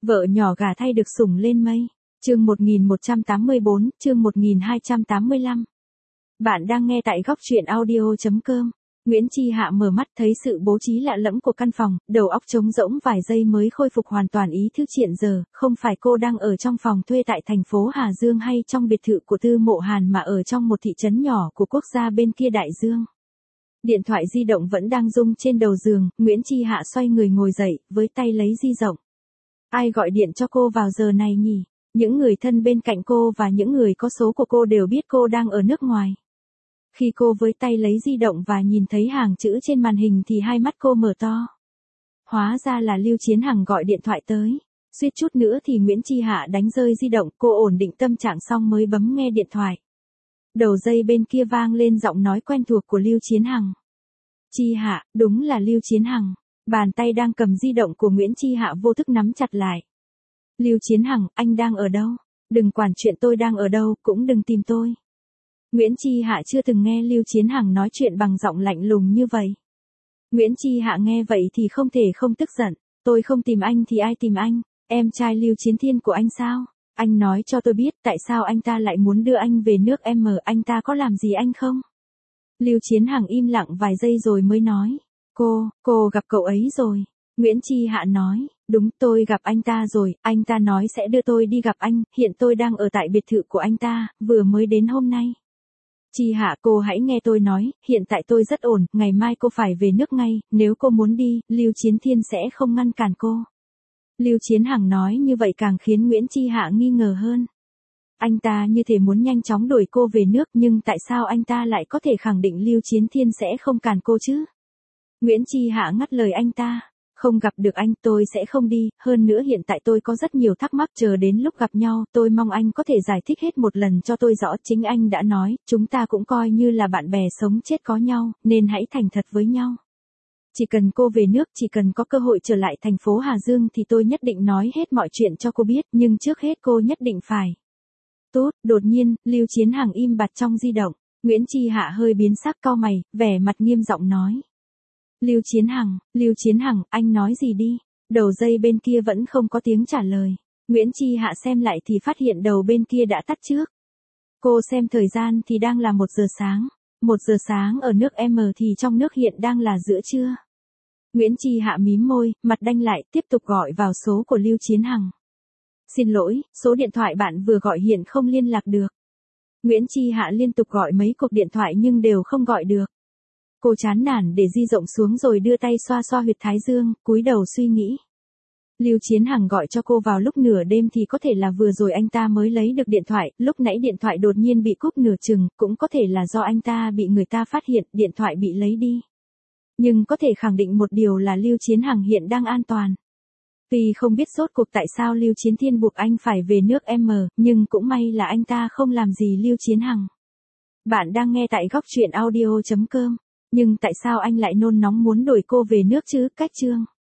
Vợ nhỏ gả thay được sủng lên mây. Chương 1184, chương 1285. Bạn đang nghe tại góc truyện audio.com. Nguyễn Chi Hạ mở mắt thấy sự bố trí lạ lẫm của căn phòng, đầu óc trống rỗng vài giây mới khôi phục hoàn toàn ý thức hiện giờ, không phải cô đang ở trong phòng thuê tại thành phố Hà Dương hay trong biệt thự của Tư Mộ Hàn mà ở trong một thị trấn nhỏ của quốc gia bên kia đại dương. Điện thoại di động vẫn đang rung trên đầu giường, Nguyễn Chi Hạ xoay người ngồi dậy, với tay lấy di động. Ai gọi điện cho cô vào giờ này nhỉ? Những người thân bên cạnh cô và những người có số của cô đều biết cô đang ở nước ngoài. Khi cô với tay lấy di động và nhìn thấy hàng chữ trên màn hình thì hai mắt cô mở to. Hóa ra là Lưu Chiến Hằng gọi điện thoại tới. Suýt chút nữa thì Nguyễn Chi Hạ đánh rơi di động, cô ổn định tâm trạng xong mới bấm nghe điện thoại. Đầu dây bên kia vang lên giọng nói quen thuộc của Lưu Chiến Hằng. Chi Hạ, đúng là Lưu Chiến Hằng. Bàn tay đang cầm di động của Nguyễn Chi Hạ vô thức nắm chặt lại. Lưu Chiến Hằng, anh đang ở đâu? Đừng quản chuyện tôi đang ở đâu, cũng đừng tìm tôi. Nguyễn Chi Hạ chưa từng nghe Lưu Chiến Hằng nói chuyện bằng giọng lạnh lùng như vậy. Nguyễn Chi Hạ nghe vậy thì không thể không tức giận. Tôi không tìm anh thì ai tìm anh? Em trai Lưu Chiến Thiên của anh sao? Anh nói cho tôi biết tại sao anh ta lại muốn đưa anh về nước em, anh ta có làm gì anh không? Lưu Chiến Hằng im lặng vài giây rồi mới nói. Cô gặp cậu ấy rồi. Nguyễn Chi Hạ nói, đúng, tôi gặp anh ta rồi, anh ta nói sẽ đưa tôi đi gặp anh, hiện tôi đang ở tại biệt thự của anh ta, vừa mới đến hôm nay. Chi Hạ, cô hãy nghe tôi nói, hiện tại tôi rất ổn, ngày mai cô phải về nước ngay, nếu cô muốn đi, Lưu Chiến Thiên sẽ không ngăn cản cô. Lưu Chiến Hằng nói như vậy càng khiến Nguyễn Chi Hạ nghi ngờ hơn. Anh ta như thể muốn nhanh chóng đuổi cô về nước, nhưng tại sao anh ta lại có thể khẳng định Lưu Chiến Thiên sẽ không cản cô chứ? Nguyễn Chi Hạ ngắt lời anh ta. Không gặp được anh tôi sẽ không đi, hơn nữa hiện tại tôi có rất nhiều thắc mắc, chờ đến lúc gặp nhau tôi mong anh có thể giải thích hết một lần cho tôi rõ. Chính anh đã nói, chúng ta cũng coi như là bạn bè sống chết có nhau, nên hãy thành thật với nhau. Chỉ cần cô về nước, chỉ cần có cơ hội trở lại thành phố Hà Dương thì tôi nhất định nói hết mọi chuyện cho cô biết, nhưng trước hết cô nhất định phải. Tốt, đột nhiên, Lưu Chiến Hằng im bặt trong di động. Nguyễn Chi Hạ hơi biến sắc, cau mày, vẻ mặt nghiêm giọng nói. Lưu Chiến Hằng, anh nói gì đi? Đầu dây bên kia vẫn không có tiếng trả lời. Nguyễn Chi Hạ xem lại thì phát hiện đầu bên kia đã tắt trước. Cô xem thời gian thì đang là 1 giờ sáng. 1 giờ sáng ở nước M thì trong nước hiện đang là giữa trưa. Nguyễn Chi Hạ mím môi, mặt đanh lại, tiếp tục gọi vào số của Lưu Chiến Hằng. Xin lỗi, số điện thoại bạn vừa gọi hiện không liên lạc được. Nguyễn Chi Hạ liên tục gọi mấy cuộc điện thoại nhưng đều không gọi được. Cô chán nản để di động xuống rồi đưa tay xoa xoa huyệt thái dương, cúi đầu suy nghĩ. Lưu Chiến Hằng gọi cho cô vào lúc nửa đêm thì có thể là vừa rồi anh ta mới lấy được điện thoại, lúc nãy điện thoại đột nhiên bị cúp nửa chừng, cũng có thể là do anh ta bị người ta phát hiện, điện thoại bị lấy đi. Nhưng có thể khẳng định một điều là Lưu Chiến Hằng hiện đang an toàn. Tuy không biết rốt cuộc tại sao Lưu Chiến Thiên buộc anh phải về nước M, nhưng cũng may là anh ta không làm gì Lưu Chiến Hằng. Bạn đang nghe tại góc truyện audio.com. Nhưng tại sao anh lại nôn nóng muốn đuổi cô về nước chứ? Cách chương